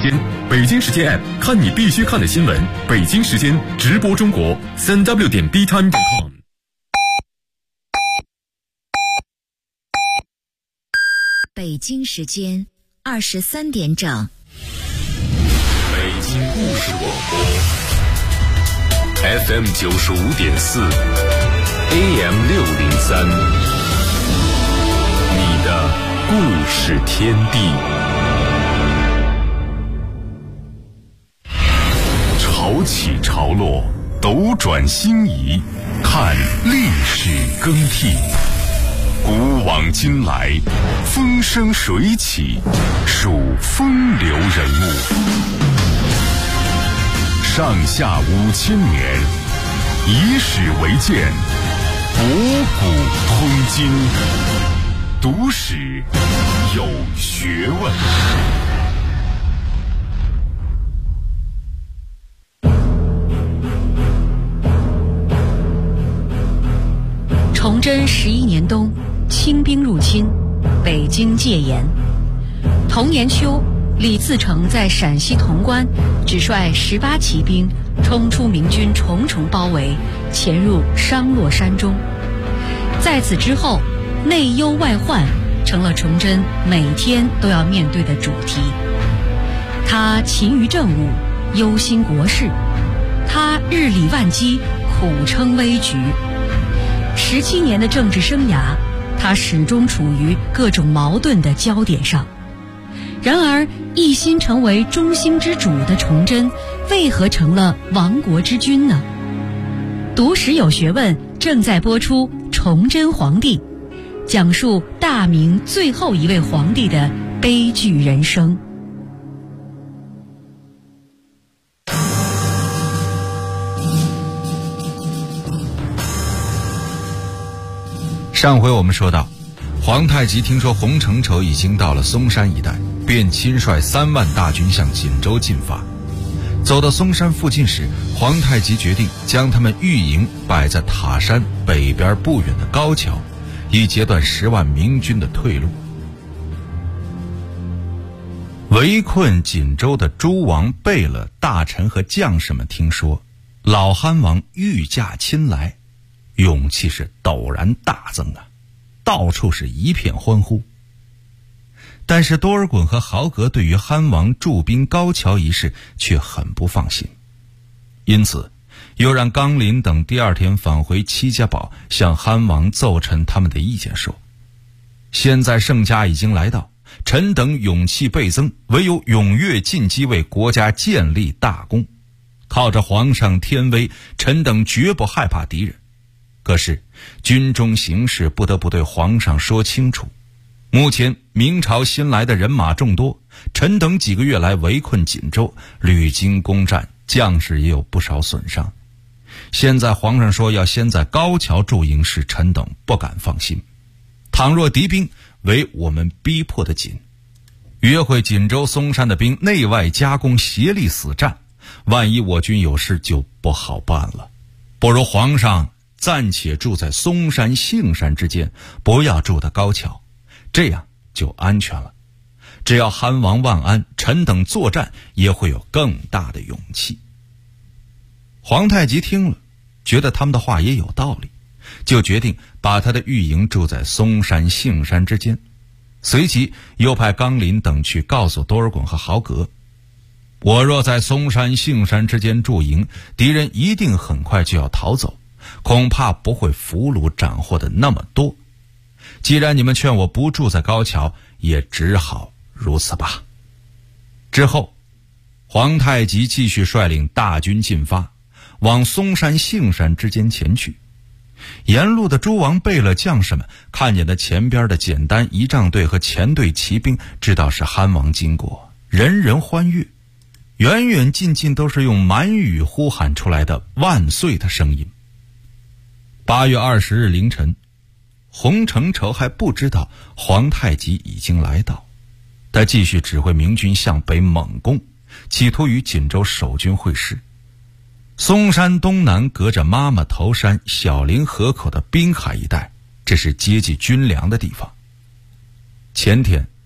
间，北京时间 App 看你必须看的新闻，北京时间直播中国，3w.btime.com。 北京时间23点整。 北京故事广播 FM 95.4 AM 603，你的故事天地。潮起潮落，斗转星移，看历史更替。古往今来，风生水起，数风流人物。上下5000年，以史为鉴，博古通今，读史有学问。 崇祯11年冬，清兵入侵，北京戒严。同年秋，李自成在陕西潼关只率18骑兵冲出明军重重包围，潜入商洛山中。在此之后，内忧外患成了崇祯每天都要面对的主题。他勤于政务，忧心国事；他日理万机，苦撑危局。17年的政治生涯，他始终处于各种矛盾的焦点上。然而，一心成为中兴之主的崇祯，为何成了亡国之君呢？读史有学问正在播出《崇祯皇帝》，讲述大明最后一位皇帝的悲剧人生。 上回我们说到，皇太极听说洪承畴已经到了嵩山一带，便亲率3万大军向锦州进发。走到嵩山附近时，皇太极决定将他们御营摆在塔山北边不远的高桥，以截断10万明军的退路。围困锦州的诸王贝勒、大臣和将士们听说老憨王御驾亲来，勇气是陡然大增啊，到处是一片欢呼。但是多尔衮和豪格对于憨王驻兵高桥一事却很不放心，因此又让纲林等第2天返回戚家堡，向憨王奏陈他们的意见说：现在圣驾已经来到，臣等勇气倍增，唯有踊跃进击，为国家建立大功。靠着皇上天威，臣等绝不害怕敌人。可是军中形势不得不对皇上说清楚，目前明朝新来的人马众多，臣等几个月来围困锦州，屡经攻战，将士也有不少损伤。现在皇上说要先在高桥驻营，使臣等不敢放心。倘若敌兵为我们逼迫的紧，约会锦州嵩山的兵内外夹攻，协力死战，万一我军有事就不好办了。不如皇上暂且住在嵩山、杏山之间，不要住的高桥，这样就安全了。只要憨王万安，臣等作战也会有更大的勇气。皇太极听了，觉得他们的话也有道理，就决定把他的御营住在嵩山、杏山之间。随即又派纲林等去告诉多尔衮和豪格：我若在嵩山、杏山之间驻营，敌人一定很快就要逃走，恐怕不会俘虏斩获的那么多。既然你们劝我不住在高桥，也只好如此吧。之后，皇太极继续率领大军进发，往嵩山、杏山之间前去。沿路的诸王贝勒将士们看见的前边的简单仪仗队和前队骑兵，知道是憨王经过，人人欢悦，远远近近都是用满语呼喊出来的万岁的声音。8月20日凌晨，洪承畴还不知道皇太极已经来到，他继续指挥明军向北猛攻，企图与锦州守军会师。嵩山东南隔着妈妈头山、小凌河口的滨海一带，这是接济军粮的地方。前天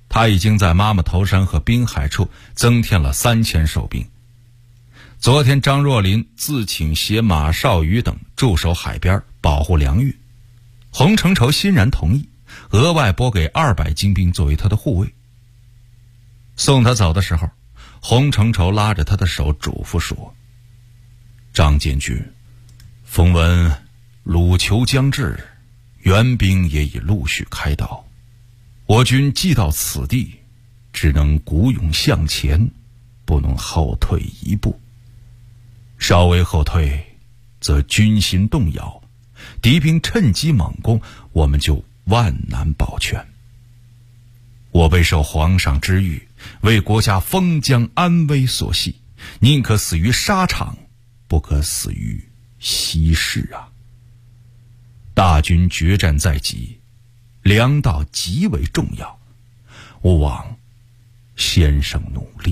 他已经在妈妈头山和滨海处增添了3000守兵。昨天张若麟自请携马绍宇等驻守海边保护粮运，洪承畴欣然同意，额外拨给200精兵作为他的护卫。送他走的时候，洪承畴拉着他的手嘱咐说：张监军，风闻鲁求将至，援兵也已陆续开到，我军既到此地，只能鼓勇向前，不能后退一步。稍微后退，则军心动摇，敌兵趁机猛攻，我们就万难保全。我备受皇上之谕，为国家封疆安危所系，宁可死于沙场，不可死于西市啊！大军决战在即，粮道极为重要，勿忘先生努力。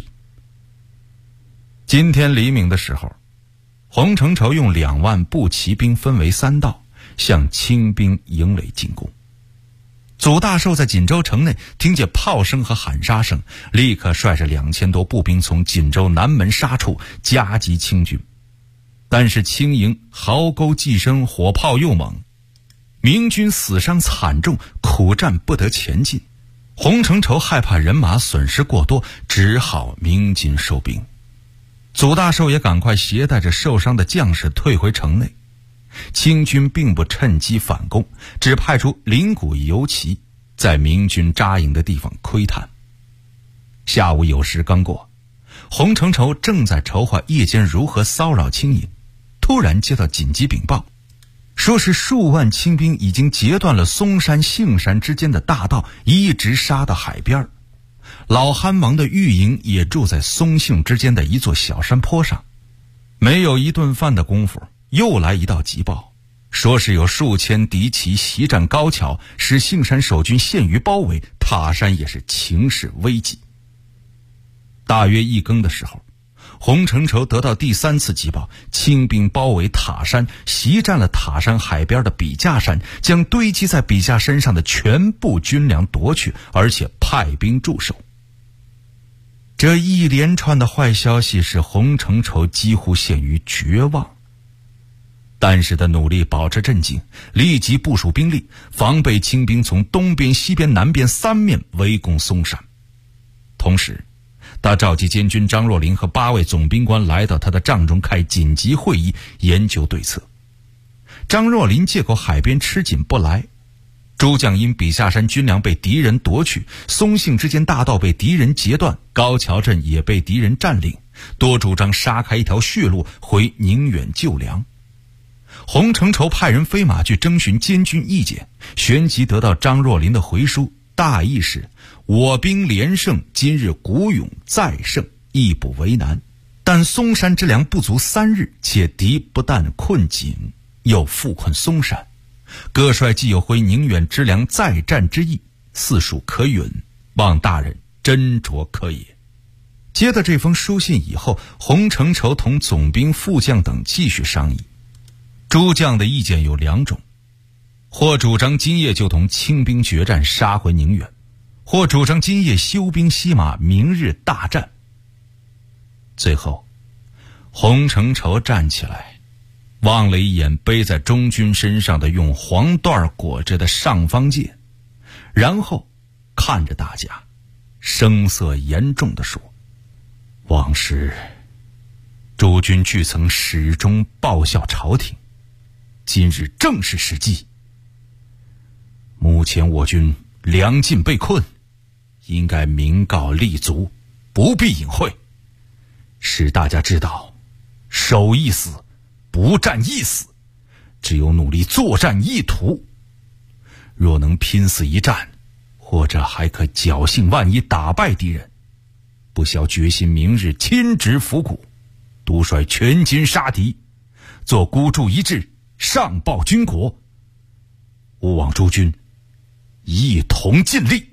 今天黎明的时候，洪承畴用2万步骑兵分为3道，向清兵营垒进攻。祖大寿在锦州城内听见炮声和喊杀声，立刻率着2000多步兵从锦州南门杀处夹击清军。但是清营壕沟既深，火炮又猛，明军死伤惨重，苦战不得前进。洪承畴害怕人马损失过多，只好鸣金收兵。祖大寿也赶快携带着受伤的将士退回城内。清军并不趁机反攻，只派出灵谷游骑在明军扎营的地方窥探。下午酉时刚过，洪承畴正在筹划夜间如何骚扰清营，突然接到紧急禀报，说是数万清兵已经截断了嵩山杏山之间的大道，一直杀到海边。老憨王的御营也住在松杏之间的一座小山坡上。没有一顿饭的功夫，又来一道急报，说是有数千敌骑袭占高桥，使杏山守军陷于包围，塔山也是情势危急。大约1更的时候，洪承畴得到第3次急报，清兵包围塔山，袭占了塔山海边的笔架山，将堆积在笔架山上的全部军粮夺去，而且派兵驻守。这一连串的坏消息使洪承畴几乎陷于绝望，但是他努力保持镇静，立即部署兵力，防备清兵从东边、西边、南边3面围攻嵩山。同时他召集监军张若麟和8位总兵官来到他的帐中开紧急会议，研究对策。张若麟借口海边吃紧不来，诸将因笔架山军粮被敌人夺去，松杏之间大道被敌人截断，高桥镇也被敌人占领，多主张杀开一条血路回宁远救粮。洪承畴派人飞马去征询监军意见，旋即得到张若麟的回书，大意是我兵连胜，今日鼓勇再胜，亦不为难，但嵩山之粮不足3日，且敌不但困紧，又复困嵩山，各帅既有回宁远之粮再战之意，似属可允，望大人斟酌可也。接到这封书信以后，洪承畴同总兵、副将等继续商议。诸将的意见有2种，或主张今夜就同清兵决战，杀回宁远，或主张今夜休兵息马，明日大战。最后洪承畴站起来，望了一眼背在中军身上的用黄缎裹着的尚方剑，然后看着大家，声色严重地说：往时诸军俱曾始终报效朝廷，今日正是时机。目前我军粮尽被困，应该明告立足，不必隐晦，使大家知道守一死，不战一死，只有努力作战一途。若能拼死一战，或者还可侥幸万一打败敌人，不消决心明日亲执府谷，督率全军杀敌，做孤注一掷，上报军国。勿忘诸军一同尽力。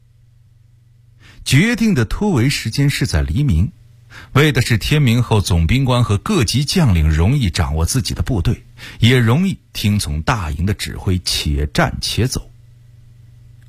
决定的突围时间是在黎明，为的是天明后总兵官和各级将领容易掌握自己的部队，也容易听从大营的指挥，且战且走。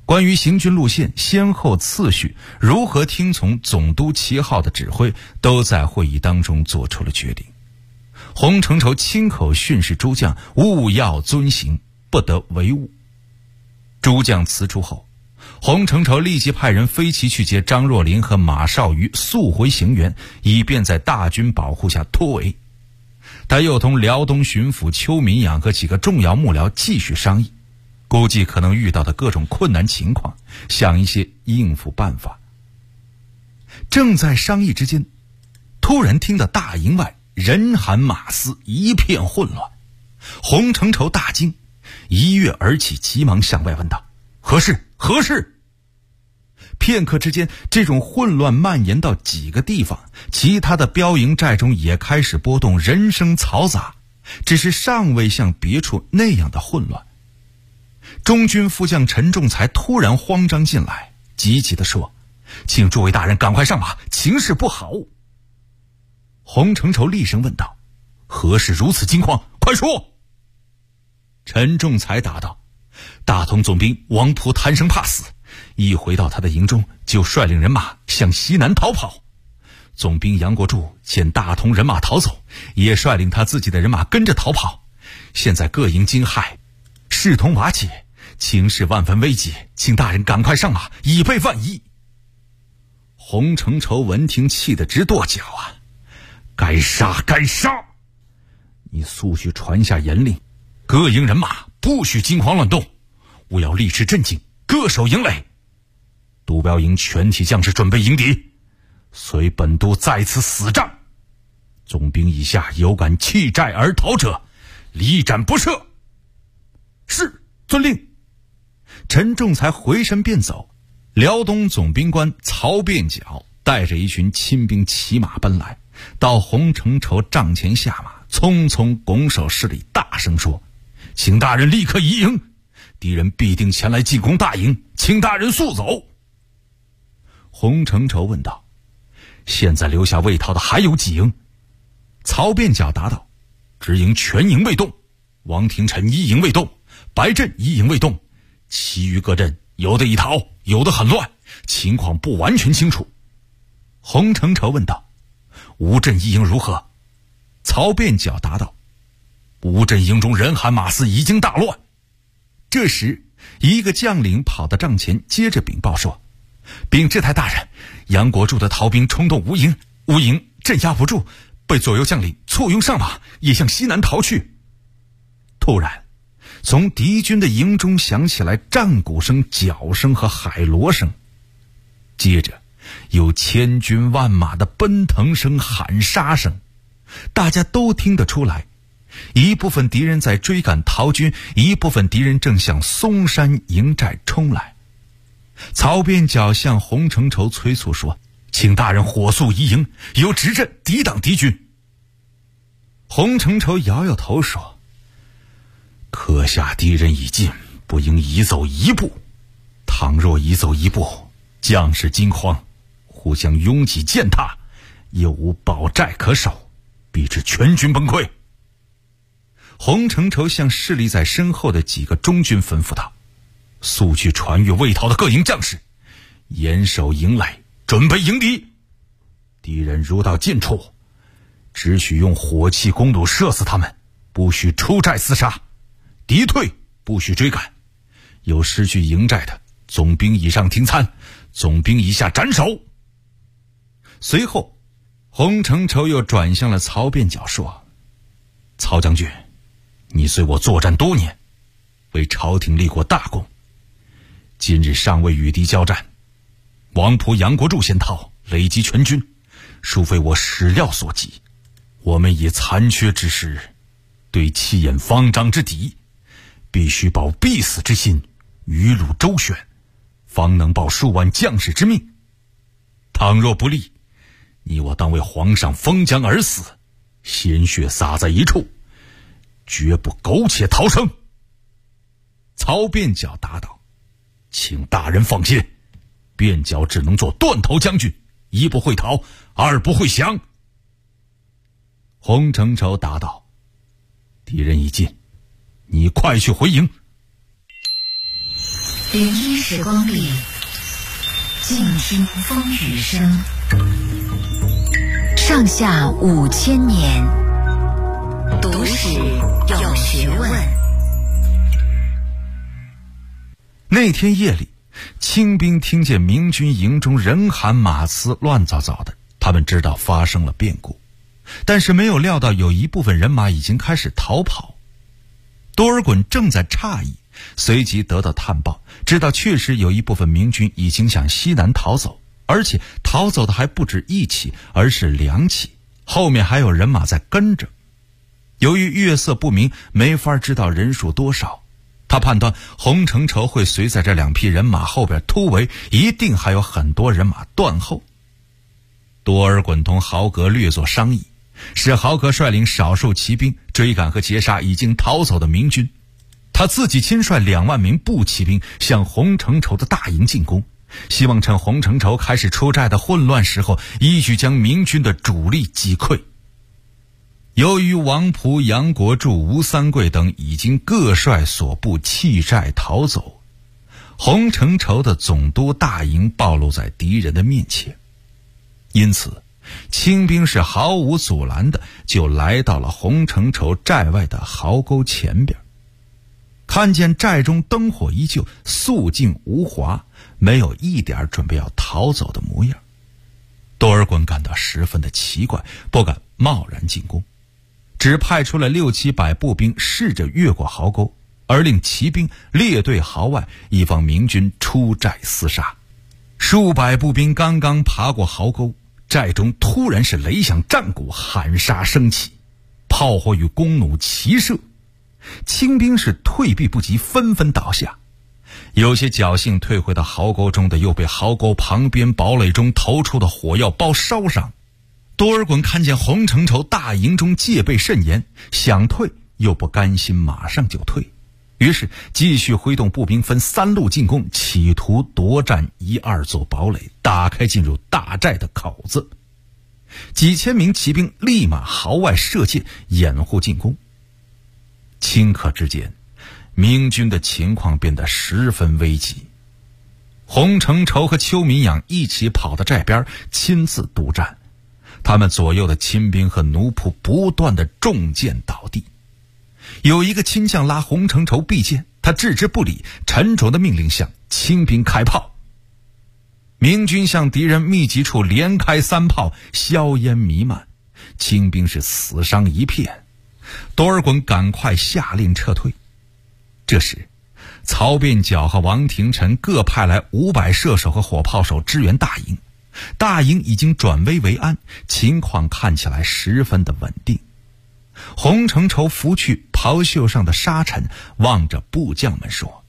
关于行军路线、先后次序、如何听从总督旗号的指挥，都在会议当中做出了决定。洪承畴亲口训示诸将务要遵行，不得违误。诸将辞出后，洪承畴立即派人飞骑去接张若琳和马绍瑜速回行辕，以便在大军保护下突围。他又同辽东巡抚邱民养和几个重要幕僚继续商议，估计可能遇到的各种困难情况，想一些应付办法。正在商议之间，突然听到大营外人喊马嘶，一片混乱。洪承畴大惊，一跃而起，急忙向外问道：何事？何事？片刻之间，这种混乱蔓延到几个地方，其他的标营寨中也开始波动，人声嘈杂，只是尚未像别处那样的混乱。中军副将陈仲才突然慌张进来，急急地说：请诸位大人赶快上马，情势不好。洪承畴厉声问道：何事如此惊慌？快说！陈仲才答道：大同总兵王仆贪生怕死，一回到他的营中就率领人马向西南逃跑。总兵杨国柱见大同人马逃走，也率领他自己的人马跟着逃跑。现在各营惊骇，势同瓦解，情势万分危急，请大人赶快上马，以备万一。洪承畴闻听，气得直跺脚啊！该杀，该杀！你速去传下严令，各营人马不许惊慌乱动，务要立持镇静，各守营垒。督标营全体将士准备迎敌，随本督在此死战。总兵以下有敢弃寨而逃者，立斩不赦。是，遵令。陈仲才回身便走，辽东总兵官曹便角带着一群亲兵骑马奔来，到洪承畴帐前下马，匆匆拱手施礼，大声说：请大人立刻移营，敌人必定前来进攻大营，请大人速走。洪承畴问道：现在留下未逃的还有几营？曹便角答道：直营全营未动，王廷臣一营未动，白镇一营未动，其余各镇有的已逃，有的很乱，情况不完全清楚。洪承畴问道：吴镇一营如何？曹便角答道：吴镇营中人喊马嘶，已经大乱。这时一个将领跑到帐前，接着禀报说：禀知台大人，杨国柱的逃兵冲动吴营，吴营镇压不住，被左右将领簇拥上马，也向西南逃去。突然从敌军的营中响起来战鼓声、脚声和海螺声，接着有千军万马的奔腾声、喊杀声。大家都听得出来，一部分敌人在追赶逃军，一部分敌人正向松山营寨冲来。曹便角向洪承畴催促说：请大人火速移营，由直镇抵挡敌军。洪承畴摇摇头说：刻下敌人已近，不应移走一步。倘若移走一步，将士惊慌，互相拥挤践踏，又无保寨可守，必致全军崩溃。洪承畴向势力在身后的几个中军吩咐道：速去传阅未逃的各营将士，严守营垒，准备迎敌。敌人如到近处，只许用火器弓弩射死他们，不许出寨厮杀。敌退不许追赶，有失去营寨的，总兵以上听参，总兵以下斩首。随后洪承畴又转向了曹便角说：曹将军，你随我作战多年，为朝廷立过大功，今日尚未与敌交战，王仆杨国柱先逃，累积全军，殊非我始料所及。我们以残缺之师对气焰方张之敌，必须保必死之心，余路周旋，方能保数万将士之命。倘若不利，你我当为皇上封疆而死，鲜血洒在一处，绝不苟且逃生。曹便角答道：请大人放心，便角只能做断头将军，一不会逃，二不会降。洪承畴答道：敌人已近，你快去回营。 聆听时光里，静听风雨声。上下5000年，读史有学问。 那天夜里，清兵听见明军营中人喊马嘶，乱糟糟的，他们知道发生了变故，但是没有料到有一部分人马已经开始逃跑。多尔衮正在诧异，随即得到探报，知道确实有一部分明军已经向西南逃走，而且逃走的还不止一起，而是2起，后面还有人马在跟着。由于月色不明，没法知道人数多少，他判断洪承畴会随在这2批人马后边突围，一定还有很多人马断后。多尔衮同豪格略作商议，使豪格率领少数骑兵追赶和截杀已经逃走的明军，他自己亲率2万名步骑兵向洪承畴的大营进攻，希望趁洪承畴开始出寨的混乱时候，一举将明军的主力击溃。由于王仆、杨国柱、吴三桂等已经各率所部弃寨逃走，洪承畴的总督大营暴露在敌人的面前，因此清兵是毫无阻拦的就来到了洪承畴寨外的壕沟前边，看见寨中灯火依旧，肃静无华，没有一点准备要逃走的模样。多尔衮感到十分的奇怪，不敢贸然进攻，只派出了600-700步兵试着越过壕沟，而令骑兵列队壕外，以防明军出寨厮杀。数百步兵刚刚爬过壕沟，寨中突然是雷响战鼓，喊杀声起，炮火与弓弩齐射，清兵是退避不及，纷纷倒下。有些侥幸退回到壕沟中的，又被壕沟旁边堡垒中投出的火药包烧伤。多尔衮看见洪承畴大营中戒备甚严，想退又不甘心马上就退，于是继续挥动步兵分3路进攻，企图夺占1-2座堡垒，打开进入大寨的口子。几千名骑兵立马壕外射箭，掩护进攻。顷刻之间，明军的情况变得十分危急。洪承畴和邱民养一起跑到寨边，亲自督战，他们左右的亲兵和奴仆不断的中箭倒地。有一个亲将拉洪承畴避箭，他置之不理，沉着的命令向清兵开炮。明军向敌人密集处连开3炮，硝烟弥漫，清兵是死伤一片。多尔衮赶快下令撤退。这时曹变角和王廷臣各派来500射手和火炮手支援大营，大营已经转危为安，情况看起来十分的稳定。洪承畴拂去袍袖上的沙尘，望着部将们说：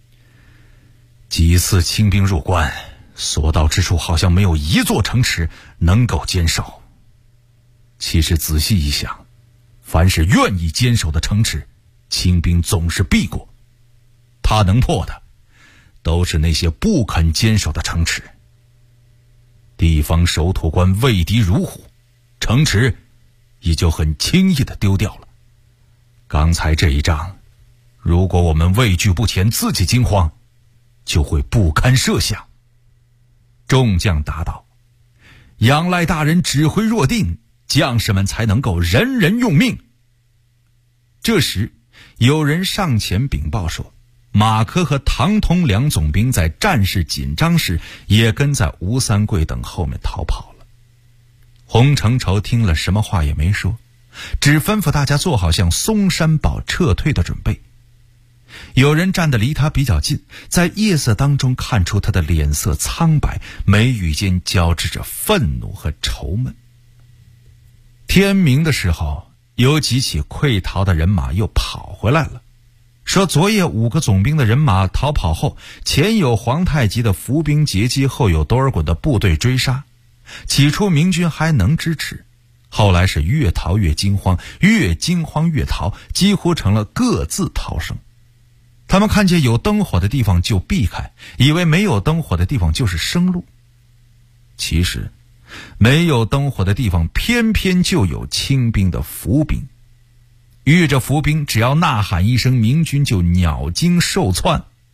几次清兵入关，所到之处好像没有一座城池能够坚守。其实仔细一想，凡是愿意坚守的城池，清兵总是避过，他能破的都是那些不肯坚守的城池。地方守土官畏敌如虎，城池也就很轻易地丢掉了。刚才这一仗，如果我们畏惧不前，自己惊慌，就会不堪设想。众将答道：仰赖大人指挥若定，将士们才能够人人用命。这时有人上前禀报说，马科和唐通2总兵在战事紧张时也跟在吴三桂等后面逃跑了。洪承畴听了什么话也没说，只吩咐大家做好向松山堡撤退的准备。有人站得离他比较近，在夜色当中看出他的脸色苍白，眉宇间交织着愤怒和愁闷。天明的时候，有几起溃逃的人马又跑回来了，说昨夜5个总兵的人马逃跑后，前有皇太极的伏兵截击，后有多尔衮的部队追杀。起初明军还能支持，后来是越逃越惊慌，越惊慌越逃，几乎成了各自逃生。他们看见有灯火的地方就避开，以为没有灯火的地方就是生路。其实没有灯火的地方偏偏就有清兵的伏兵，遇着伏兵只要呐喊一声，明军就鸟惊兽窜，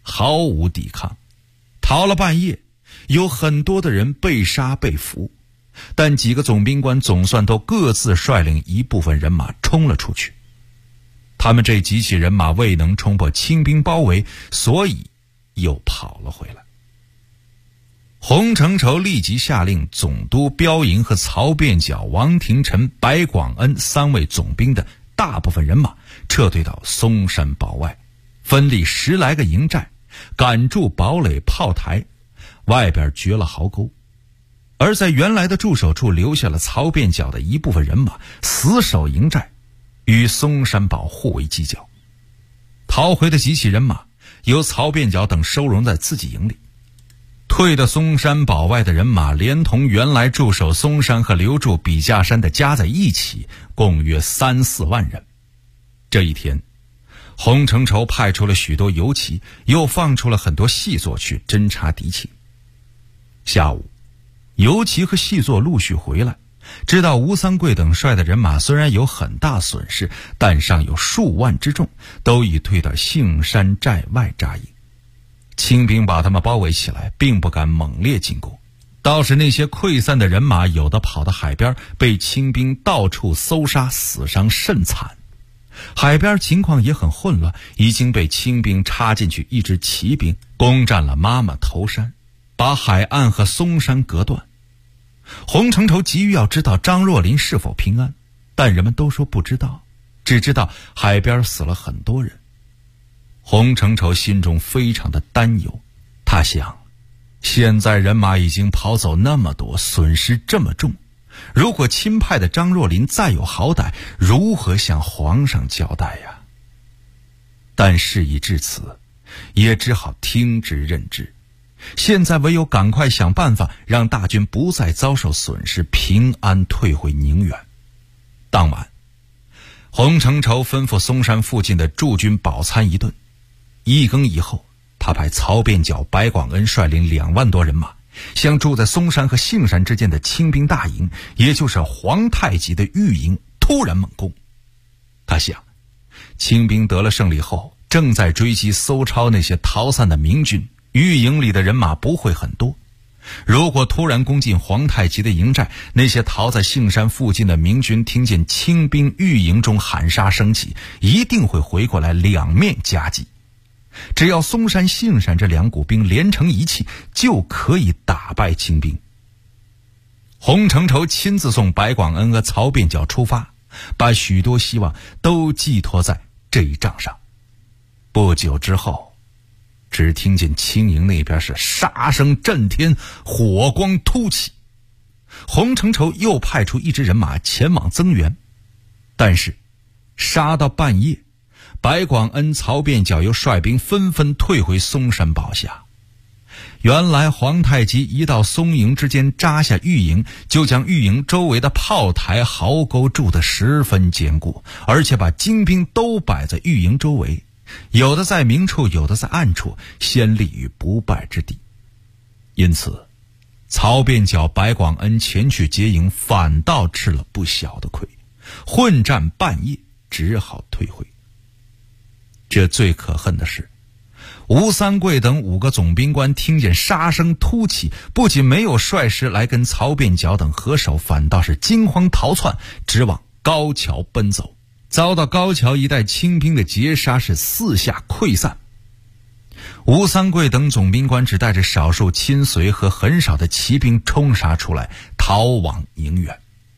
毫无抵抗。逃了半夜，有很多的人被杀被俘，但几个总兵官总算都各自率领一部分人马冲了出去。他们这几起人马未能冲破清兵包围，所以又跑了回来。洪承畴立即下令总督标营和曹变角、王廷臣、白广恩3位总兵的大部分人马撤退到松山堡外，分立10来个营寨，赶住堡垒炮台，外边掘了壕沟。而在原来的驻守处留下了曹变角的一部分人马，死守营寨，与松山堡互为犄角。逃回的几起人马由曹变角等收容在自己营里。退到松山堡外的人马连同原来驻守松山和留驻笔架山的加在一起，共约3、4万人。这一天，洪承畴派出了许多游骑，又放出了很多细作去侦察敌情。下午，游骑和细作陆续回来，知道吴三桂等率的人马虽然有很大损失，但尚有数万之众，都已退到杏山寨外扎营。清兵把他们包围起来，并不敢猛烈进攻，倒是那些溃散的人马有的跑到海边，被清兵到处搜杀，死伤甚惨。海边情况也很混乱，已经被清兵插进去一支骑兵，攻占了妈妈头山，把海岸和松山隔断。洪承畴急于要知道张若麟是否平安，但人们都说不知道，只知道海边死了很多人。洪承畴心中非常的担忧，他想，现在人马已经跑走那么多，损失这么重，如果亲派的张若麟再有好歹，如何向皇上交代呀？但事已至此，也只好听之任之。现在唯有赶快想办法，让大军不再遭受损失，平安退回宁远。当晚，洪承畴吩咐松山附近的驻军饱餐一顿。1更以后，他派曹变角、白广恩率领2万多人马，向住在松山和杏山之间的清兵大营，也就是皇太极的御营，突然猛攻。他想，清兵得了胜利后，正在追击搜抄那些逃散的明军，御营里的人马不会很多。如果突然攻进皇太极的营寨，那些逃在杏山附近的明军听见清兵御营中喊杀声起，一定会回过来两面夹击。只要松山、杏山这2股兵连成一气，就可以打败清兵。洪承畴亲自送白广恩和曹变角出发，把许多希望都寄托在这一仗上。不久之后，只听见清营那边是杀声震天，火光突起。洪承畴又派出一支人马前往增援，但是杀到半夜，白广恩、曹变角又率兵纷纷退回松山堡下。原来皇太极一到松营之间扎下御营，就将御营周围的炮台、壕沟筑得十分坚固，而且把精兵都摆在御营周围，有的在明处，有的在暗处，先立于不败之地。因此，曹变角、白广恩前去接营，反倒吃了不小的亏，混战半夜，只好退回。这最可恨的是，吴三桂等5个总兵官听见杀声突起，不仅没有率师来跟曹变角等合手，反倒是惊慌逃窜，直往高桥奔走，遭到高桥一带清兵的截杀，是四下溃散。吴三桂等总兵官只带着少数亲随和很少的骑兵冲杀出来，逃往宁远。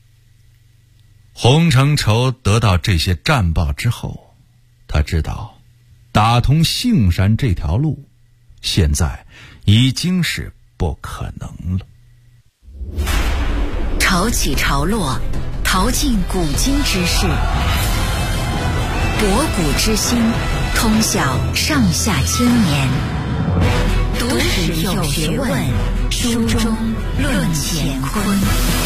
洪承畴得到这些战报之后，他知道打通杏山这条路现在已经是不可能了。 潮起潮落，淘尽古今之事，博古之心，通晓上下千年。读史有学问，书中论乾坤。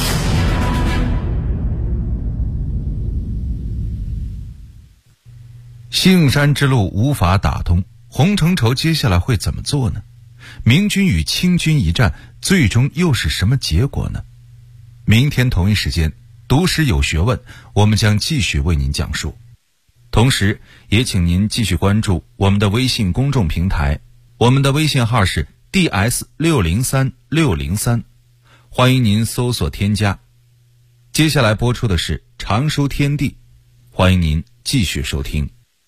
杏山之路无法打通，洪承畴接下来会怎么做呢？明军与清军一战，最终又是什么结果呢？明天同一时间，读史有学问，我们将继续为您讲述。同时也请您继续关注我们的微信公众平台我们的微信号是 DS603603，欢迎您搜索添加。接下来播出的是常书天地，欢迎您继续收听。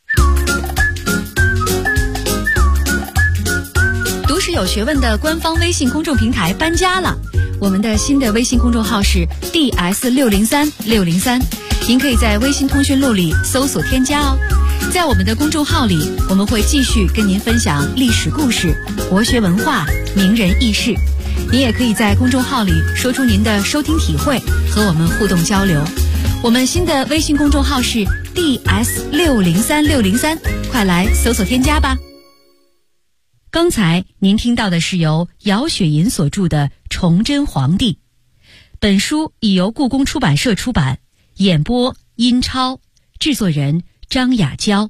读史有学问的官方微信公众平台搬家了，我们的新的微信公众号是 DS603603，您可以在微信通讯录里搜索添加哦。在我们的公众号里，我们会继续跟您分享历史故事、国学文化、名人轶事。您也可以在公众号里说出您的收听体会，和我们互动交流。我们新的微信公众号是 DS603603，快来搜索添加吧。刚才您听到的是由姚雪银所著的《崇祯皇帝》，本书已由故宫出版社出版，演播殷超，制作人张雅娇。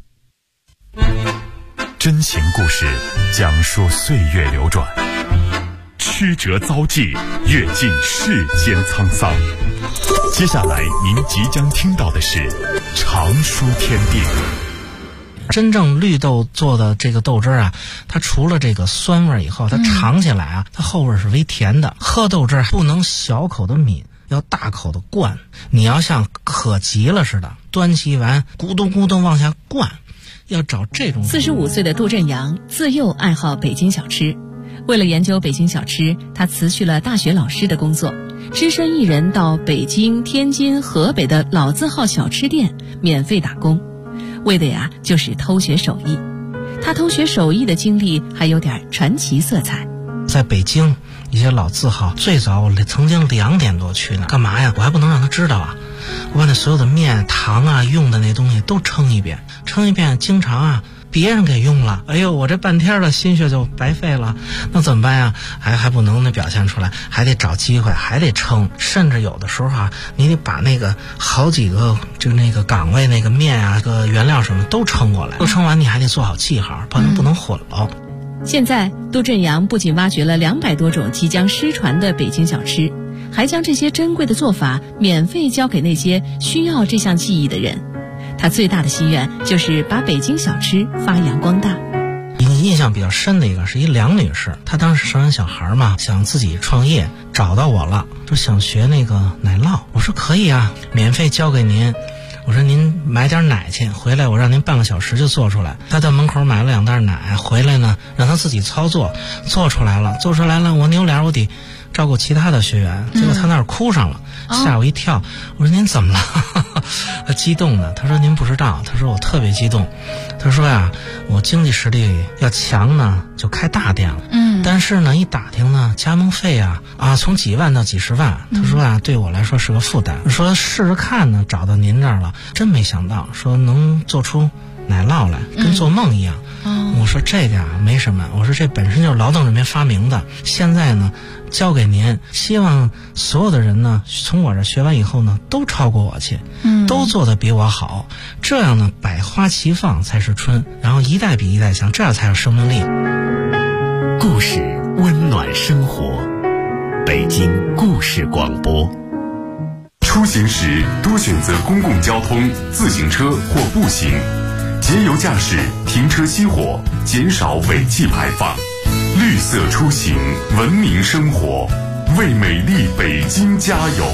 真情故事讲述岁月流转，曲折遭际，阅尽世间沧桑。接下来您即将听到的是常书天地。 真正绿豆做的这个豆汁啊，它除了这个酸味以后，它尝起来啊，它后味是微甜的。喝豆汁不能小口的抿，要大口的灌。你要像渴急了似的，端起碗咕咚咕咚往下灌，要找这种。 45岁的杜振阳自幼爱好北京小吃，为了研究北京小吃，他辞去了大学老师的工作，只身一人到北京、天津、河北的老字号小吃店免费打工，为的呀就是偷学手艺。他偷学手艺的经历还有点传奇色彩。 在北京一些老字号，最早我曾经2点多去呢，干嘛呀？我还不能让他知道啊！我把那所有的面、糖啊、用的那东西都称一遍，经常啊别人给用了，哎呦，我这半天的心血就白费了，那怎么办呀？还不能那表现出来，还得找机会，还得称，甚至有的时候啊，你得把那个好几个就那个岗位那个面啊、个原料什么都称过来，都称完你还得做好记号，不能混了。 现在杜振阳不仅挖掘了200多种即将失传的北京小吃，还将这些珍贵的做法免费教给那些需要这项技艺的人。他最大的心愿就是把北京小吃发扬光大。 印象比较深的一个是一梁女士，她当时生完小孩嘛，想自己创业，找到我了，说想学那个奶酪。我说可以啊，免费教给您。我说您买点奶去，回来我让您半个小时就做出来。他到门口买了2袋奶，回来呢让他自己操作，做出来了，我扭脸我得照顾其他的学员，结果他那儿哭上了，吓我一跳。我说您怎么了？他激动的，他说您不知道，他说我特别激动，他说呀，我经济实力要强呢就开大店了，但是呢一打听呢加盟费啊从几万到几十万，他说啊对我来说是个负担，说试试看呢，找到您这儿了，真没想到说能做出奶酪来，跟做梦一样。我说这个没什么，我说这本身就是劳动人民发明的，现在呢交给您，希望所有的人呢从我这学完以后呢都超过我去，都做得比我好，这样呢百花齐放才是春，然后一代比一代强，这样才有生命力。 故事温暖生活，北京故事广播。出行时多选择公共交通、自行车或步行，节油驾驶，停车熄火，减少尾气排放。绿色出行，文明生活，为美丽北京加油。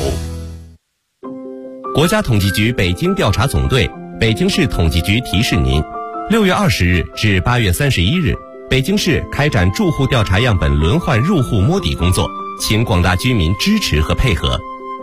国家统计局北京调查总队、北京市统计局提示您：6月20日至8月31日，北京市开展住户调查样本轮换入户摸底工作，请广大居民支持和配合。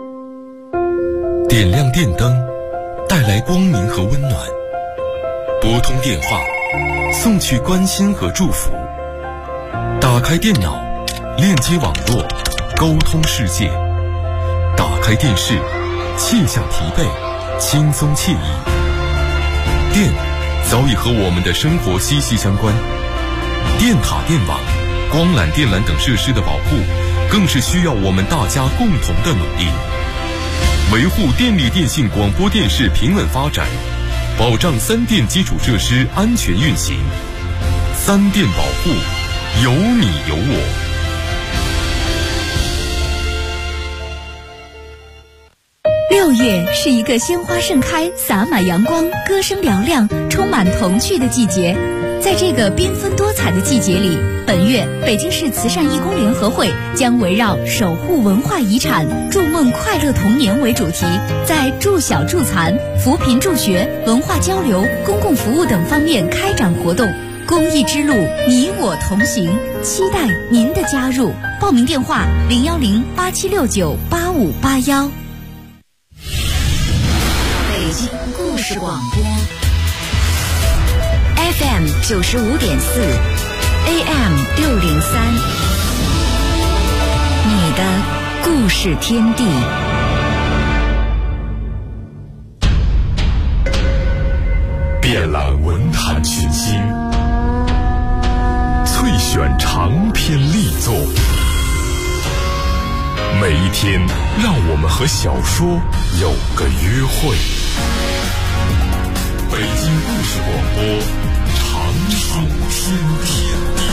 点亮电灯，带来光明和温暖；拨通电话，送去关心和祝福；打开电脑，链接网络，沟通世界；打开电视，卸下疲惫，轻松惬意。电早已和我们的生活息息相关，电塔、电网、光缆、电缆等设施的保护，更是需要我们大家共同的努力。维护电力电信广播电视平稳发展，保障3电基础设施安全运行。3电保护，有你有我。 6月是一个鲜花盛开、洒满阳光、歌声嘹亮、充满童趣的季节。 在这个缤纷多彩的季节里，本月北京市慈善义工联合会将围绕守护文化遗产、筑梦快乐童年为主题，在助小助残、扶贫助学、文化交流、公共服务等方面开展活动。公益之路，你我同行，期待您的加入。报名电话：010-8769-8581。 北京故事广播 FM 95.4 AM 603，你的故事天地。 遍览文坛群星，萃选长篇力作，每一天让我们和小说有个约会。北京故事广播，长寿天地。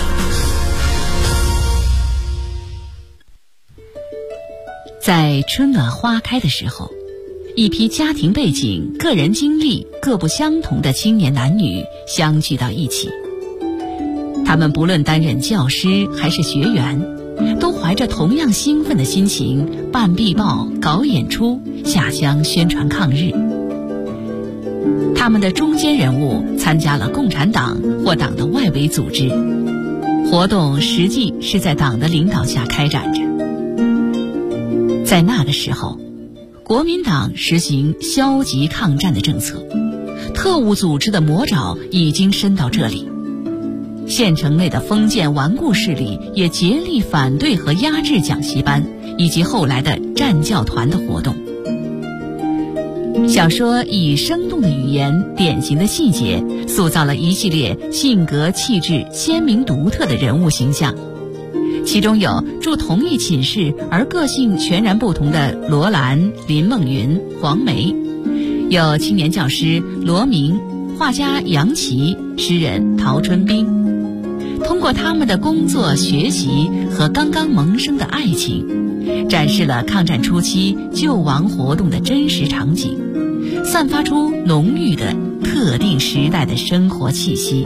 在春暖花开的时候，一批家庭背景、个人经历各不相同的青年男女相聚到一起。他们不论担任教师还是学员，都怀着同样兴奋的心情办壁报、搞演出、下乡宣传抗日。他们的中坚人物参加了共产党或党的外围组织，活动实际是在党的领导下开展着。在那个时候，国民党实行消极抗战的政策，特务组织的魔爪已经伸到这里。县城内的封建顽固势力也竭力反对和压制讲习班以及后来的战教团的活动。小说以生动的语言、典型的细节，塑造了一系列性格气质鲜明独特的人物形象。其中有住同一寝室而个性全然不同的罗兰、林梦云、黄梅，有青年教师罗明、画家杨琦、诗人陶春冰。通过他们的工作、学习和刚刚萌生的爱情，展示了抗战初期救亡活动的真实场景，散发出浓郁的特定时代的生活气息。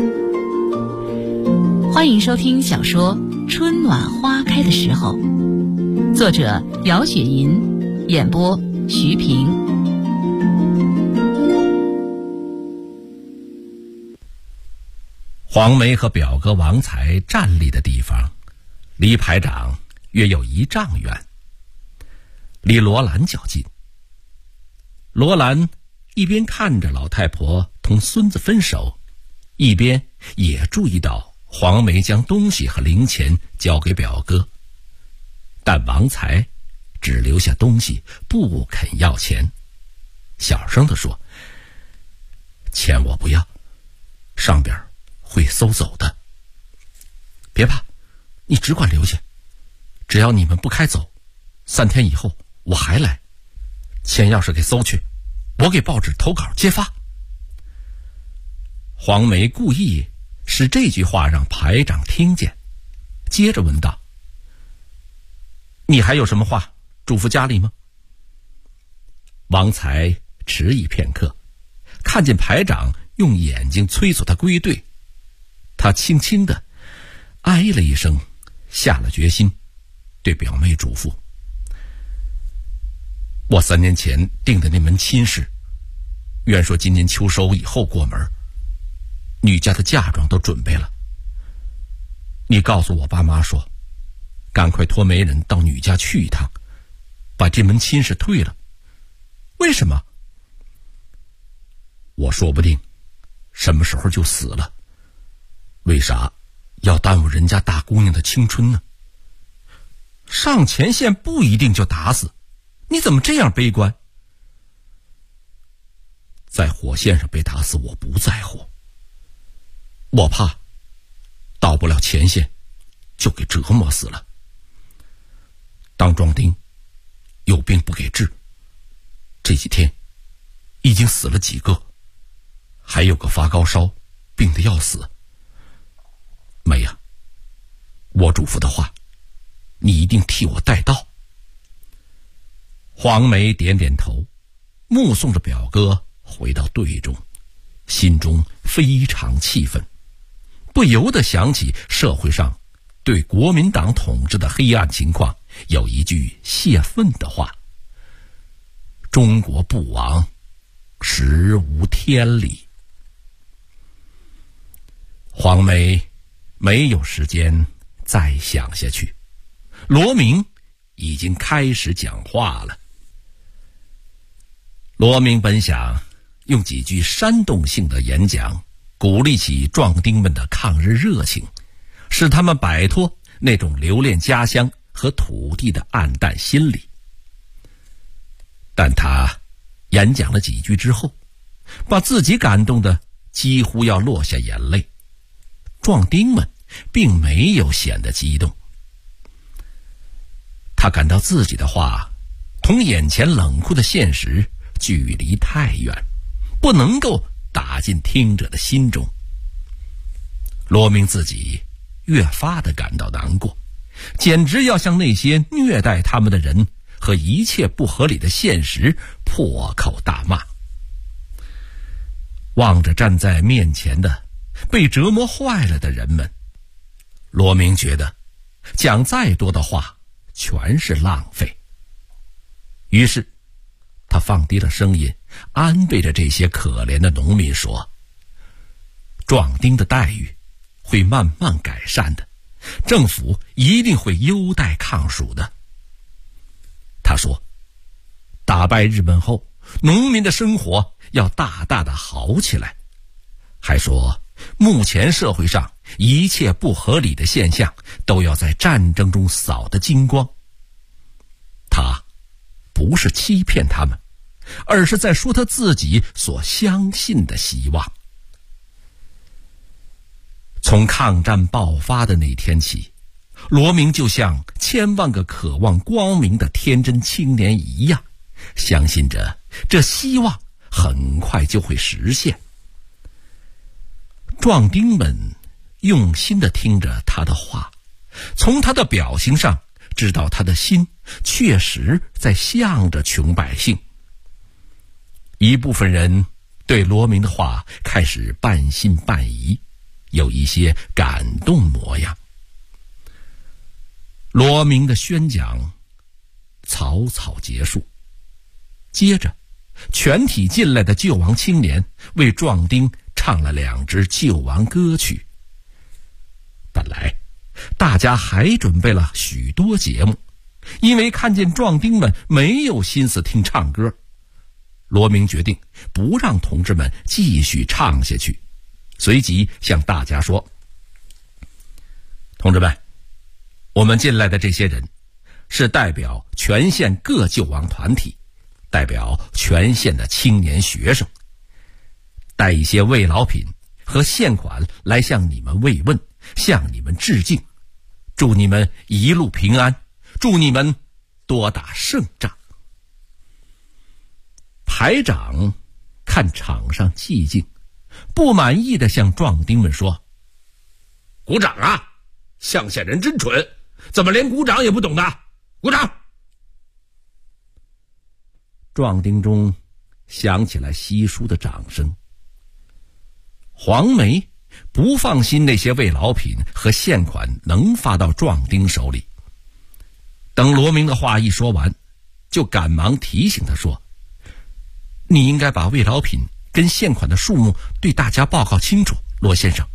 欢迎收听小说《春暖花开的时候》，作者姚雪银，演播徐平。 黄梅和表哥王才站立的地方，离排长约有1丈远，离罗兰较近。罗兰一边看着老太婆同孙子分手，一边也注意到黄梅将东西和零钱交给表哥，但王才只留下东西，不肯要钱，小声地说：“钱我不要，上边会搜走的。别怕，你只管留下，只要你们不开走，3天以后我还来，钱要是给搜去，我给报纸投稿揭发。”黄梅故意使这句话让排长听见，接着问道：“你还有什么话嘱咐家里吗？”王才迟疑片刻，看见排长用眼睛催促他归队，他轻轻地哎了一声，下了决心，对表妹嘱咐：“我3年前订的那门亲事，原说今年秋收以后过门，女家的嫁妆都准备了。你告诉我爸妈说，赶快托媒人到女家去一趟，把这门亲事退了。为什么？我说不定什么时候就死了，为啥要耽误人家大姑娘的青春呢？上前线不一定就打死，你怎么这样悲观？在火线上被打死我不在乎，我怕到不了前线就给折磨死了。当壮丁有病不给治，这几天已经死了几个，还有个发高烧病得要死。梅呀，我嘱咐的话你一定替我带到。黄梅点点头，目送着表哥回到队中，心中非常气愤。 不由得想起社会上对国民党统治的黑暗情况有一句泄愤的话：中国不亡，实无天理。黄梅没有时间再想下去，罗明已经开始讲话了。罗明本想用几句煽动性的演讲鼓励起壮丁们的抗日热情，使他们摆脱那种留恋家乡和土地的暗淡心理。但他演讲了几句之后，把自己感动得几乎要落下眼泪。壮丁们并没有显得激动，他感到自己的话同眼前冷酷的现实距离太远，不能够打进听者的心中。罗明自己越发的感到难过，简直要向那些虐待他们的人和一切不合理的现实破口大骂。望着站在面前的被折磨坏了的人们，罗明觉得讲再多的话全是浪费。于是他放低了声音，安慰着这些可怜的农民说：壮丁的待遇会慢慢改善的，政府一定会优待抗蜀的。他说，打败日本后，农民的生活要大大的好起来。还说，目前社会上一切不合理的现象都要在战争中扫得精光。他不是欺骗他们，而是在说他自己所相信的希望。从抗战爆发的那天起，罗明就像千万个渴望光明的天真青年一样，相信着这希望很快就会实现。壮丁们用心地听着他的话，从他的表情上知道他的心确实在向着穷百姓。一部分人对罗明的话开始半信半疑，有一些感动模样。罗明的宣讲草草结束，接着全体进来的救亡青年为壮丁唱了2支救亡歌曲。本来大家还准备了许多节目，因为看见壮丁们没有心思听唱歌，罗明决定不让同志们继续唱下去，随即向大家说：同志们，我们进来的这些人是代表全县各救亡团体，代表全县的青年学生，带一些慰劳品和现款来向你们慰问，向你们致敬，祝你们一路平安，祝你们多打胜仗。排长看场上寂静，不满意地向壮丁们说：鼓掌啊，乡下人真蠢，怎么连鼓掌也不懂的？鼓掌！壮丁中响起来稀疏的掌声。黄梅不放心那些慰劳品和现款能发到壮丁手里，等罗明的话一说完，就赶忙提醒他说：你应该把慰劳品跟现款的数目对大家报告清楚，罗先生。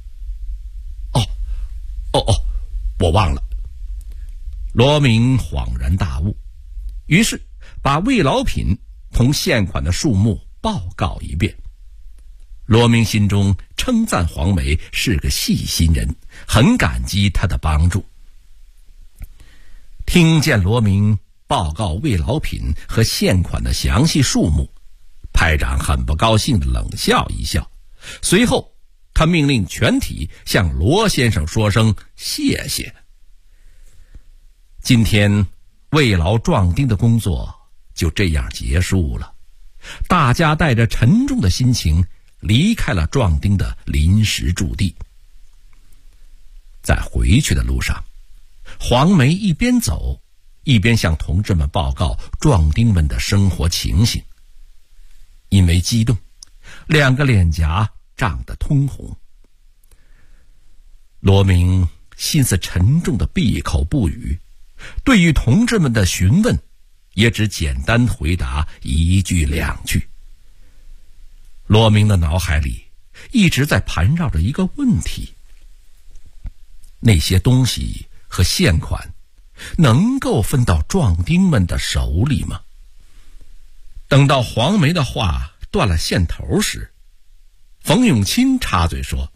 我忘了。罗明恍然大悟，于是把慰劳品同现款的数目报告一遍。罗明心中称赞黄梅是个细心人，很感激他的帮助。听见罗明报告慰劳品和现款的详细数目，排长很不高兴地冷笑一笑，随后他命令全体向罗先生说声谢谢。今天慰劳壮丁的工作就这样结束了，大家带着沉重的心情离开了壮丁的临时驻地。在回去的路上，黄梅一边走一边向同志们报告壮丁们的生活情形。因为激动，2个脸颊涨得通红。 罗明心思沉重的闭口不语，对于同志们的询问也只简单回答一句两句。罗明的脑海里一直在盘绕着一个问题：那些东西和现款能够分到壮丁们的手里吗？等到黄梅的话断了线头时，冯永清插嘴说：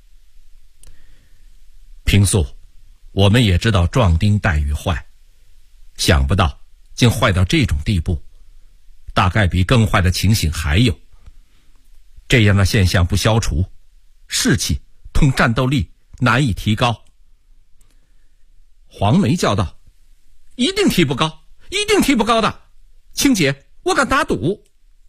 平素我们也知道壮丁待遇坏，想不到竟坏到这种地步，大概比更坏的情形还有。这样的现象不消除，士气同战斗力难以提高。黄梅叫道：一定提不高，一定提不高的，青姐，我敢打赌。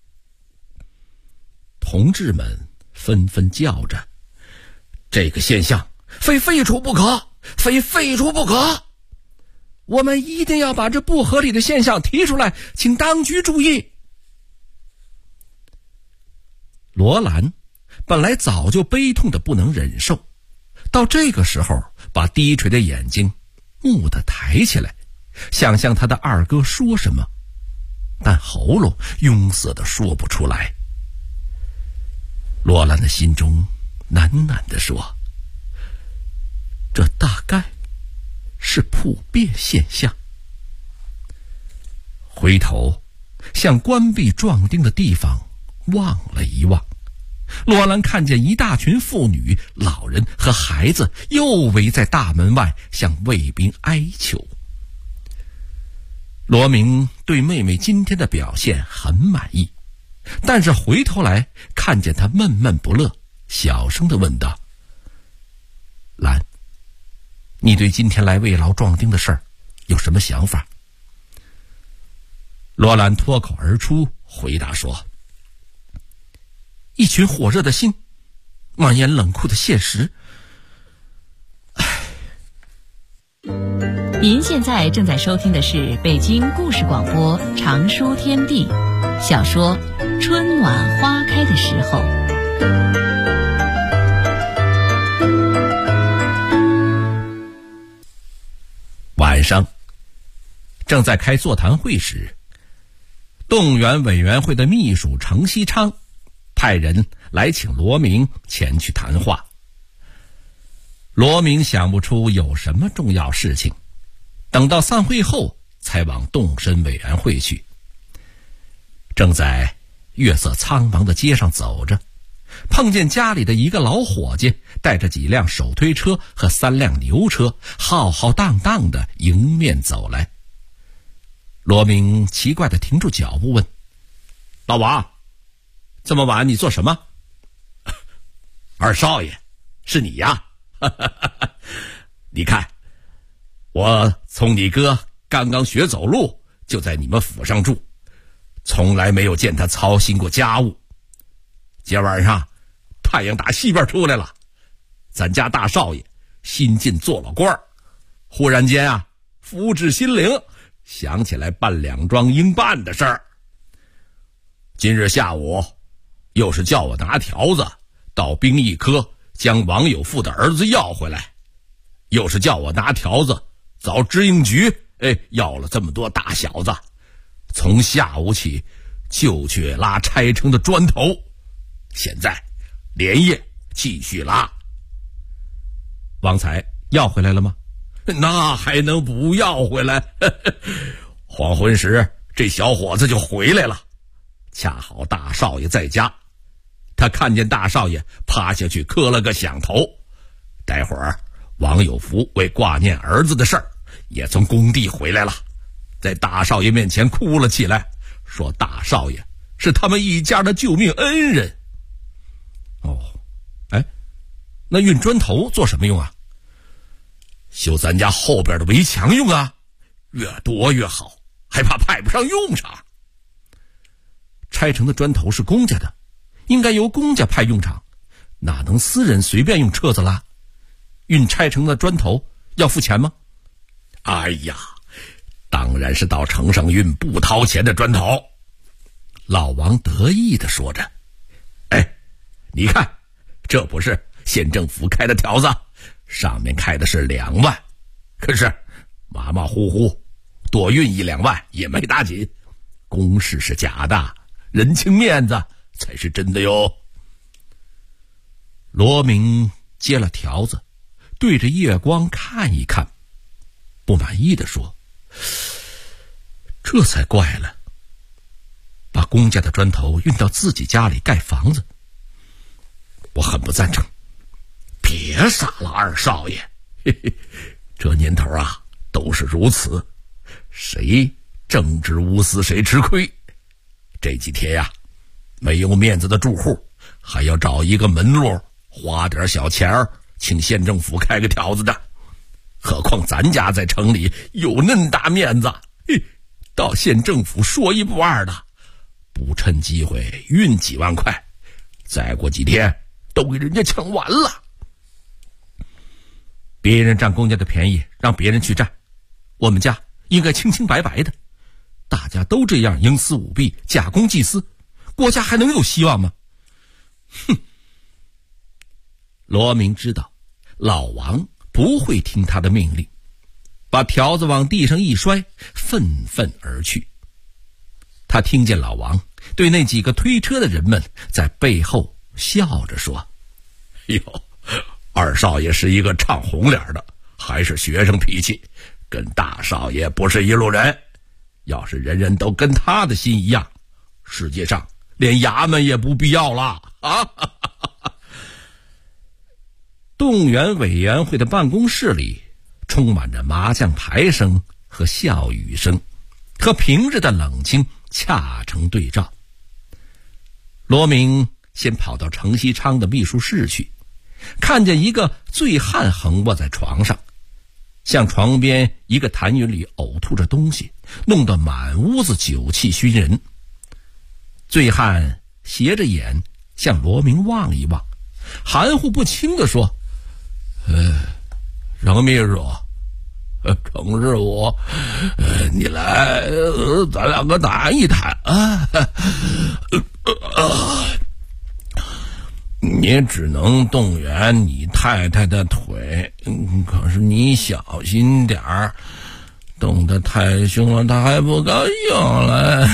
同志们纷纷叫着：这个现象非废除不可，非废除不可！我们一定要把这不合理的现象提出来，请当局注意。罗兰本来早就悲痛的不能忍受，到这个时候把低垂的眼睛蓦地抬起来，想向他的二哥说什么，但喉咙壅塞的说不出来。罗兰的心中喃喃地说：这大概是普遍现象。回头向关闭壮丁的地方望了一望，罗兰看见一大群妇女、老人和孩子又围在大门外向卫兵哀求。罗明对妹妹今天的表现很满意，但是回头来看见她闷闷不乐，小声地问道：兰，你对今天来慰劳壮丁的事儿有什么想法？罗兰脱口而出回答说：一群火热的心，蔓延冷酷的现实。 您现在正在收听的是北京故事广播长书天地小说《春暖花开的时候》。 晚上正在开座谈会时，动员委员会的秘书程锡昌派人来请罗明前去谈话。罗明想不出有什么重要事情，等到散会后才往动身委员会去。正在月色苍茫的街上走着，碰见家里的一个老伙计带着几辆手推车和3辆牛车浩浩荡荡的迎面走来。罗明奇怪的停住脚步问：老王，这么晚你做什么？二少爷，是你呀？你看，我从你哥刚刚学走路就在你们府上住，从来没有见他操心过家务。今晚上太阳打西边出来了，咱家大少爷新晋做了官，忽然间啊，福至心灵，想起来办2桩应办的事儿。今日下午又是叫我拿条子到兵役科将王有富的儿子要回来，又是叫我拿条子找知应局要了这么多大小子，从下午起就去拉拆成的砖头，现在连夜继续拉。王财要回来了吗？那还能不要回来？黄昏时这小伙子就回来了，恰好大少爷在家，他看见大少爷趴下去磕了个响头。待会儿王有福为挂念儿子的事儿也从工地回来了，在大少爷面前哭了起来，说大少爷是他们一家的救命恩人。哦，那运砖头做什么用啊？修咱家后边的围墙用啊，越多越好，还怕派不上用场。拆成的砖头是公家的，应该由公家派用场，哪能私人随便用车子拉？运拆成的砖头要付钱吗？哎呀，当然是到城上运不掏钱的砖头。老王得意地说着：你看，这不是县政府开的条子， 上面开的是2万，可是马马虎虎多运1-2万也没打紧，公事是假的，人情面子才是真的哟。罗明接了条子，对着月光看一看，不满意地说：这才怪了，把公家的砖头运到自己家里盖房子，我很不赞成。别傻了，二少爷，嘿嘿，这年头啊都是如此，谁正直无私谁吃亏。这几天呀，没有面子的住户还要找一个门路，花点小钱儿请县政府开个条子的，何况咱家在城里有恁大面子，到县政府说一不二的，不趁机会运几万块，再过几天都给人家抢完了。别人占公家的便宜让别人去占，我们家应该清清白白的，大家都这样营私舞弊假公济私，国家还能有希望吗？哼！罗明知道老王不会听他的命令，把条子往地上一摔，愤愤而去。他听见老王对那几个推车的人们在背后笑着说：哟，二少爷是一个唱红脸的，还是学生脾气，跟大少爷不是一路人。要是人人都跟他的心一样，世界上连衙门也不必要了啊！动员委员会的办公室里充满着麻将牌声和笑语声，和平日的冷清恰成对照。罗明先跑到程锡昌的秘书室去，看见一个醉汉横卧在床上，向床边一个痰盂里呕吐着东西，弄得满屋子酒气熏人。醉汉斜着眼向罗明望一望，含糊不清地说：程秘书，程师傅，你来，咱两个谈一谈啊。你只能动员你太太的腿，可是你小心点儿，动得太凶了，她还不高兴了。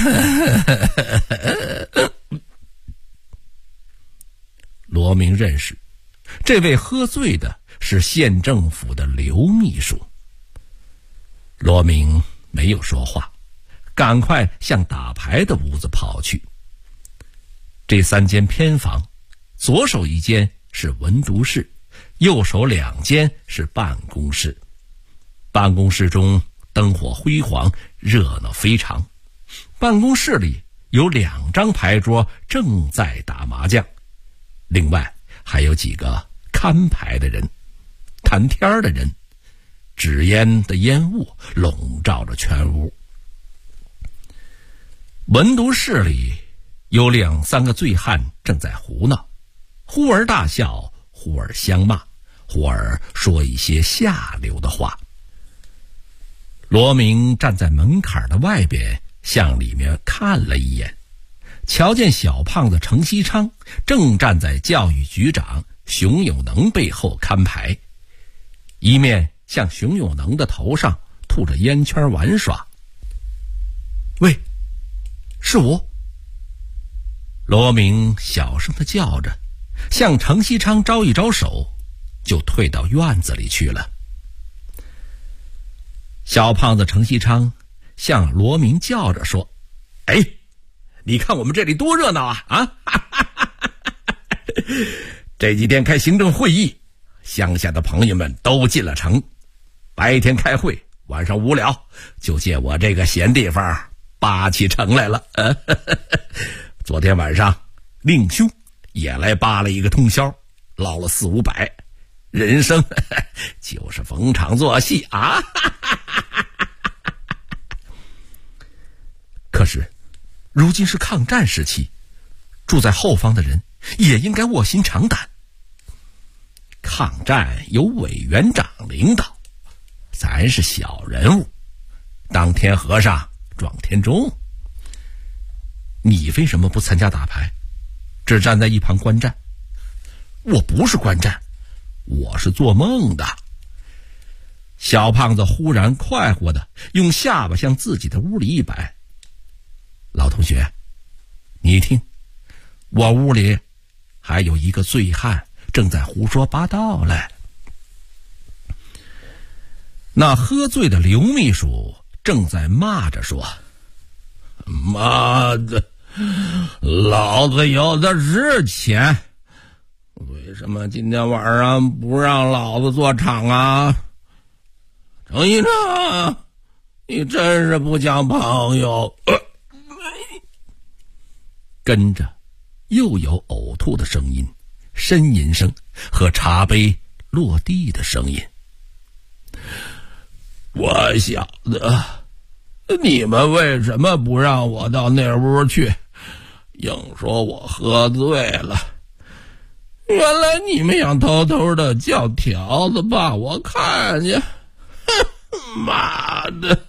罗明认识这位喝醉的是县政府的刘秘书。罗明没有说话，赶快向打牌的屋子跑去。这3间偏房，左手一间是文读室，右手2间是办公室。办公室中灯火辉煌，热闹非常。办公室里有2张牌桌正在打麻将，另外还有几个看牌的人、谈天的人，纸烟的烟雾笼罩着全屋。文读室里有2-3个醉汉正在胡闹，忽而大笑，忽而相骂，忽而说一些下流的话。罗明站在门槛的外边，向里面看了一眼，瞧见小胖子程锡昌正站在教育局长熊有能背后看牌，一面向熊有能的头上吐着烟圈玩耍。喂，是我。罗明小声地叫着，向程锡昌招一招手，就退到院子里去了。小胖子程锡昌向罗明叫着说：哎，你看我们这里多热闹啊！这几天开行政会议，乡下的朋友们都进了城，白天开会，晚上无聊，就借我这个闲地方扒起城来了。昨天晚上令兄也来扒了一个通宵，捞了400-500，人生就是逢场作戏啊！可是如今是抗战时期，住在后方的人也应该卧薪尝胆。抗战由委员长领导，咱是小人物，当天和尚撞天钟。你为什么不参加打牌，只站在一旁观战？我不是观战， 我是做梦的。小胖子忽然快活的用下巴向自己的屋里一摆，老同学，你听，我屋里还有一个醉汉正在胡说八道嘞。那喝醉的刘秘书正在骂着说，妈的，老子有的是钱，为什么今天晚上不让老子做场啊？程医生，你真是不讲朋友。跟着又有呕吐的声音、呻吟声和茶杯落地的声音。我晓得你们为什么不让我到那屋去，硬说我喝醉了。原来你们想偷偷的叫条子把我看见。妈的，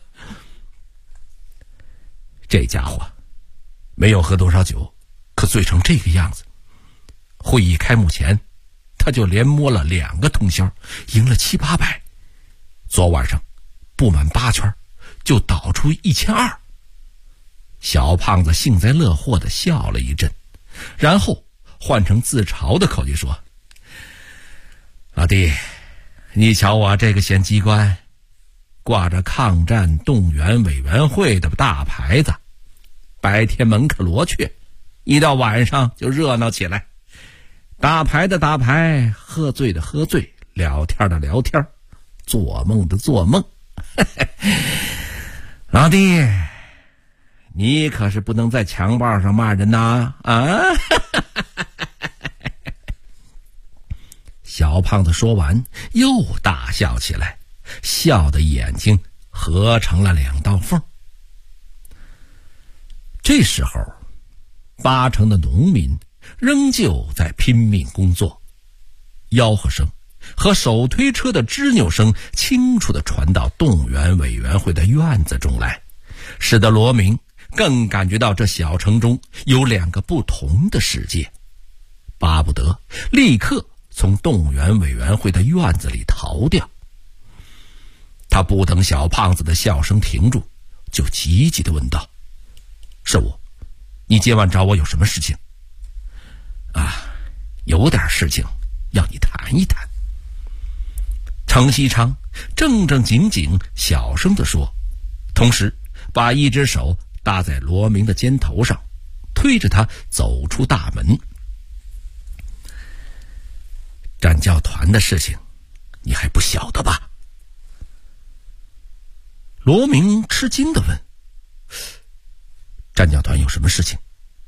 这家伙没有喝多少酒，可醉成这个样子。会议开幕前他就连摸了2个通宵，赢了700-800。昨晚上不满8圈就倒出1200。小胖子幸灾乐祸地笑了一阵，然后换成自嘲的口气说，老弟，你瞧我这个县机关挂着抗战动员委员会的大牌子，白天门可罗雀，一到晚上就热闹起来，打牌的打牌，喝醉的喝醉，聊天的聊天，做梦的做梦。老弟，你可是不能在墙报上骂人呐！啊！小胖子说完又大笑起来，笑的眼睛合成了2道缝。这时候8成的农民仍旧在拼命工作，吆喝声和手推车的吱扭声清楚地传到动员委员会的院子中来，使得罗明更感觉到这小城中有2个不同的世界，巴不得立刻从动员委员会的院子里逃掉。他不等小胖子的笑声停住，就急急地问道，是我，你今晚找我有什么事情？有点事情要你谈一谈。程锡昌正正经经小声地说，同时把一只手搭在罗明的肩头上，推着他走出大门。战教团的事情你还不晓得吧？罗明吃惊地问，战教团有什么事情？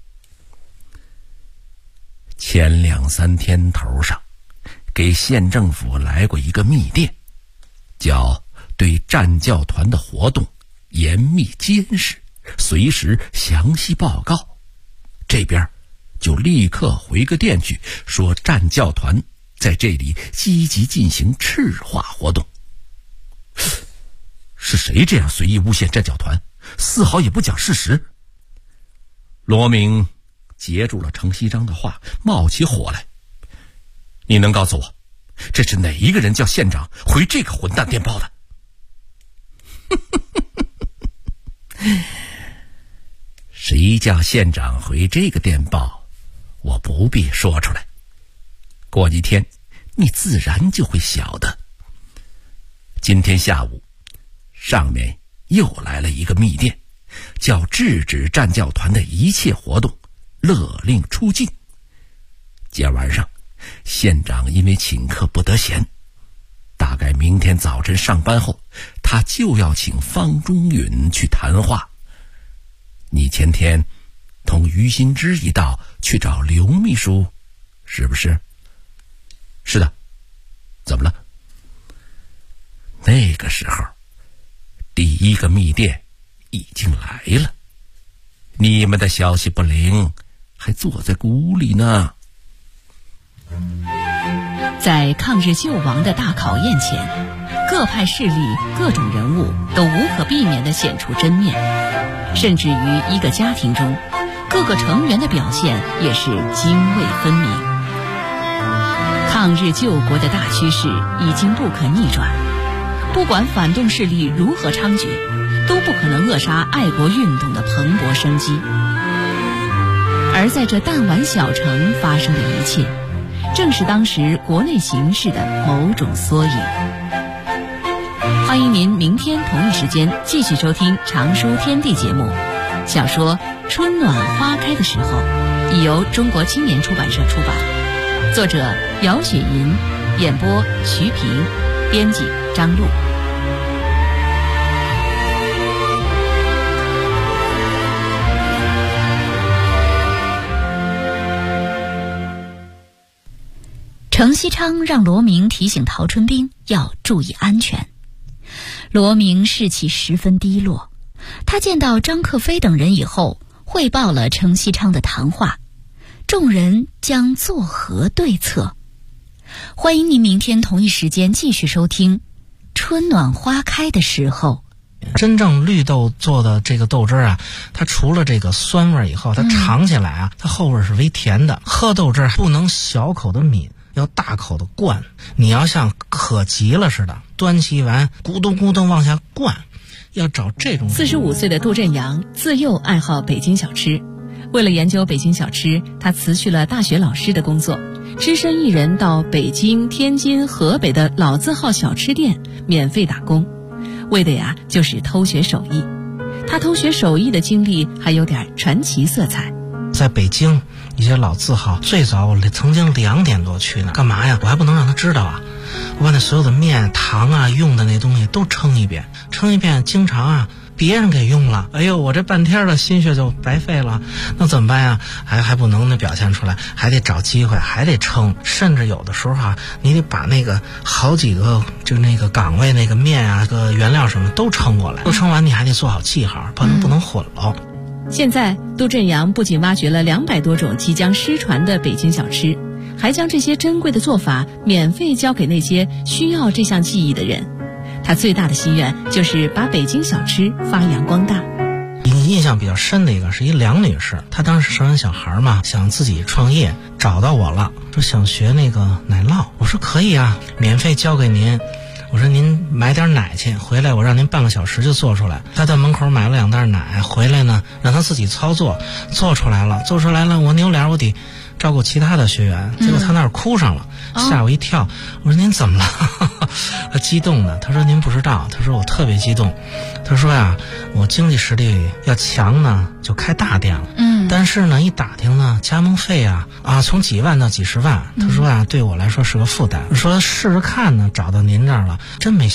前2、3天头上给县政府来过一个密电，叫对战教团的活动严密监视，随时详细报告。这边就立刻回个电去，说战教团在这里积极进行赤化活动。是谁这样随意诬陷战教团，丝毫也不讲事实？罗明截住了程锡章的话，冒起火来，你能告诉我这是哪一个人叫县长回这个混蛋电报的？谁叫县长回这个电报，我不必说出来，过几天你自然就会晓得。今天下午上面又来了一个密电，叫制止战教团的一切活动，勒令出境。今晚上县长因为请客不得闲，大概明天早晨上班后，他就要请方中允去谈话。你前天同于新之一道去找刘秘书，是不是？是的。怎么了？那个时候第1个密电已经来了，你们的消息不灵，还坐在鼓里呢。 在抗日救亡的大考验前，各派势力、各种人物都无可避免地显出真面，甚至于一个家庭中，各个成员的表现也是泾渭分明。抗抗日救国的大趋势已经不可逆转，不管反动势力如何猖獗，都不可能扼杀爱国运动的蓬勃生机。而在这弹丸小城发生的一切，正是当时国内形势的某种缩影。欢迎您明天同一时间继续收听《常书天地》节目。小说《春暖花开的时候》已由中国青年出版社出版，作者姚雪银，演播徐平，编辑张璐。 程锡昌让罗明提醒陶春兵要注意安全。罗明士气十分低落，他见到张克飞等人以后，汇报了程锡昌的谈话，众人将作何对策？欢迎您明天同一时间继续收听《春暖花开的时候》。 真正绿豆做的这个豆汁啊，它除了这个酸味以后，它尝起来啊，它后味是微甜的。喝豆汁不能小口的抿，要大口的灌，你要像渴急了似的，端起一碗咕咚咕咚往下灌，要找这种。 45岁的杜振阳自幼爱好北京小吃，为了研究北京小吃，他辞去了大学老师的工作，只身一人到北京、天津、河北的老字号小吃店免费打工，为的呀就是偷学手艺。他偷学手艺的经历还有点传奇色彩。 在北京一些老字号，最早我曾经2点多去呢，干嘛呀？我还不能让他知道啊！我把那所有的面、糖啊、用的那东西都称一遍，经常啊别人给用了，哎呦，我这半天的心血就白费了。那怎么办呀？还不能表现出来，还得找机会，还得称。甚至有的时候啊，你得把那个好几个就那个岗位那个面啊、个原料什么都称过来，都称完你还得做好记号，不能混了。 现在杜振阳不仅挖掘了200多种即将失传的北京小吃，还将这些珍贵的做法免费教给那些需要这项技艺的人。他最大的心愿就是把北京小吃发扬光大。 印象比较深的一个是一梁女士，她当时生完小孩嘛，想自己创业，找到我了，说想学那个奶酪。我说可以啊，免费教给您。我说您买点奶去，回来我让您半个小时就做出来。他在门口买了2袋奶，回来呢让他自己操作，做出来了，我扭脸我得照顾其他的学员，结果他那儿哭上了，吓我一跳。我说您怎么了？他激动的，他说您不知道，他说我特别激动，他说呀，我经济实力要强呢，就开大店了。但是呢，一打听呢，加盟费啊从几万到几十万，他说啊，对我来说是个负担。说试试看呢，找到您这儿了，真没